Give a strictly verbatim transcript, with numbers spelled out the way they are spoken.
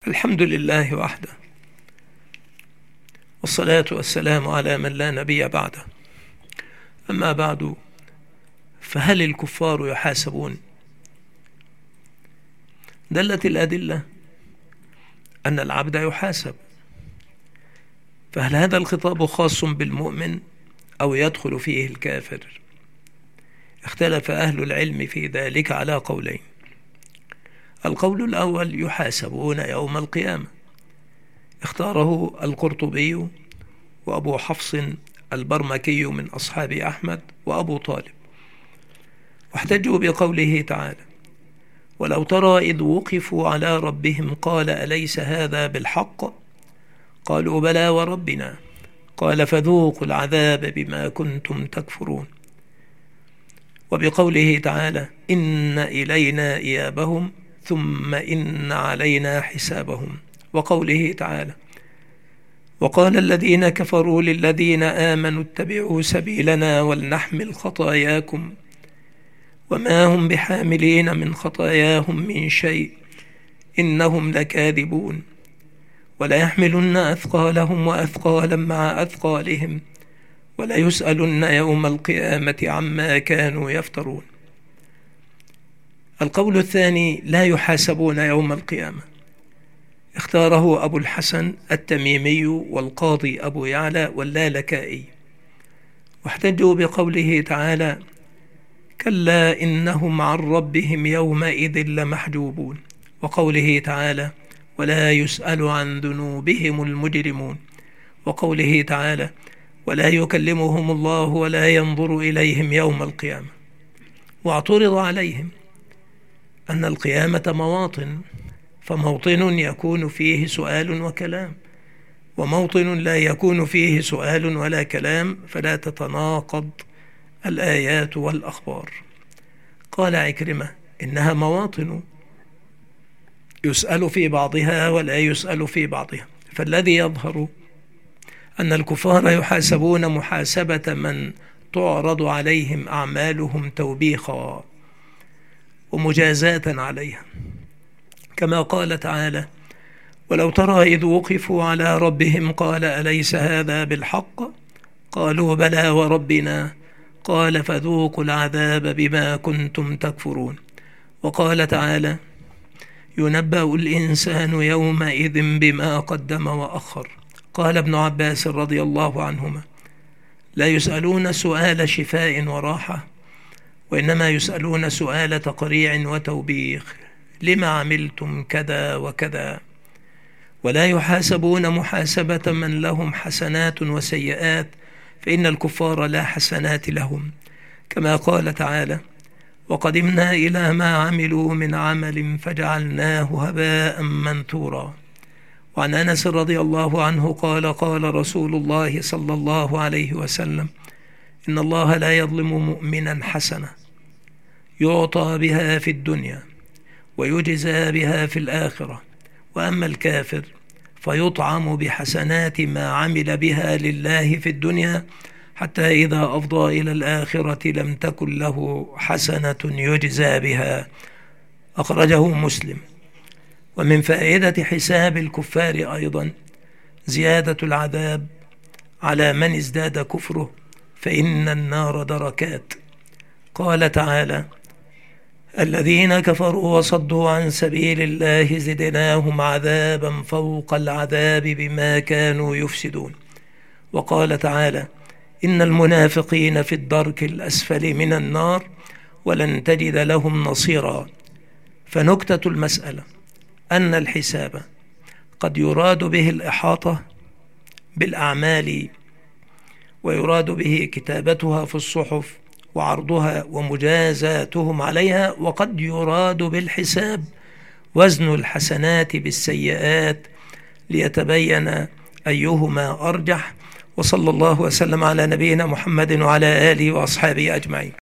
الحمد لله وحده، والصلاة والسلام على من لا نبي بعده. أما بعد، فهل الكفار يحاسبون؟ دلت الأدلة أن العبد يحاسب، فهل هذا الخطاب خاص بالمؤمن أو يدخل فيه الكافر؟ اختلف أهل العلم في ذلك على قولين. القول الأول: يحاسبون يوم القيامة، اختاره القرطبي وأبو حفص البرمكي من أصحاب أحمد وأبو طالب، واحتجوا بقوله تعالى: ولو ترى إذ وقفوا على ربهم قال أليس هذا بالحق؟ قالوا بلى وربنا، قال فذوقوا العذاب بما كنتم تكفرون. وبقوله تعالى: إن إلينا إيابهم ثم إن علينا حسابهم. وقوله تعالى: وقال الذين كفروا للذين آمنوا اتبعوا سبيلنا ولنحمل خطاياكم وما هم بحاملين من خطاياهم من شيء إنهم لكاذبون وليحملن أثقالهم وأثقالا مع أثقالهم وليسألن يوم القيامة عما كانوا يفترون. القول الثاني: لا يحاسبون يوم القيامة، اختاره أبو الحسن التميمي والقاضي أبو يعلى واللالكائي، واحتجوا بقوله تعالى: كلا إنهم عن ربهم يومئذ لمحجوبون. وقوله تعالى: ولا يسأل عن ذنوبهم المجرمون. وقوله تعالى: ولا يكلمهم الله ولا ينظر إليهم يوم القيامة. واعترض عليهم أن القيامة مواطن، فموطن يكون فيه سؤال وكلام، وموطن لا يكون فيه سؤال ولا كلام، فلا تتناقض الآيات والأخبار. قال عكرمة: إنها مواطن يسأل في بعضها ولا يسأل في بعضها، فالذي يظهر أن الكفار يحاسبون محاسبة من تعرض عليهم أعمالهم توبيخا ومجازاة عليها، كما قال تعالى: ولو ترى إذ وقفوا على ربهم قال أليس هذا بالحق؟ قالوا بلى وربنا، قال فذوقوا العذاب بما كنتم تكفرون. وقال تعالى: ينبأ الإنسان يومئذ بما قدم وأخر. قال ابن عباس رضي الله عنهما: لا يسألون سؤال شفاء وراحة، وإنما يسألون سؤال تقريع وتوبيخ: لما عملتم كذا وكذا؟ ولا يحاسبون محاسبة من لهم حسنات وسيئات، فإن الكفار لا حسنات لهم، كما قال تعالى: وقدمنا إلى ما عملوا من عمل فجعلناه هباء منثورا. وعن أنس رضي الله عنه قال: قال رسول الله صلى الله عليه وسلم: إن الله لا يظلم مؤمنا حسنة يعطى بها في الدنيا ويجزى بها في الآخرة، وأما الكافر فيطعم بحسنات ما عمل بها لله في الدنيا حتى إذا أفضى إلى الآخرة لم تكن له حسنة يجزى بها. أخرجه مسلم. ومن فائدة حساب الكفار أيضا زيادة العذاب على من ازداد كفره، فإن النار دركات. قال تعالى: الذين كفروا وصدوا عن سبيل الله زدناهم عذابا فوق العذاب بما كانوا يفسدون. وقال تعالى: إن المنافقين في الدرك الأسفل من النار ولن تجد لهم نصيرا. فنكتة المسألة أن الحساب قد يراد به الإحاطة بالأعمال، ويراد به كتابتها في الصحف وعرضها ومجازاتهم عليها، وقد يراد بالحساب وزن الحسنات بالسيئات ليتبين أيهما أرجح. وصلى الله وسلم على نبينا محمد وعلى آله وأصحابه أجمعين.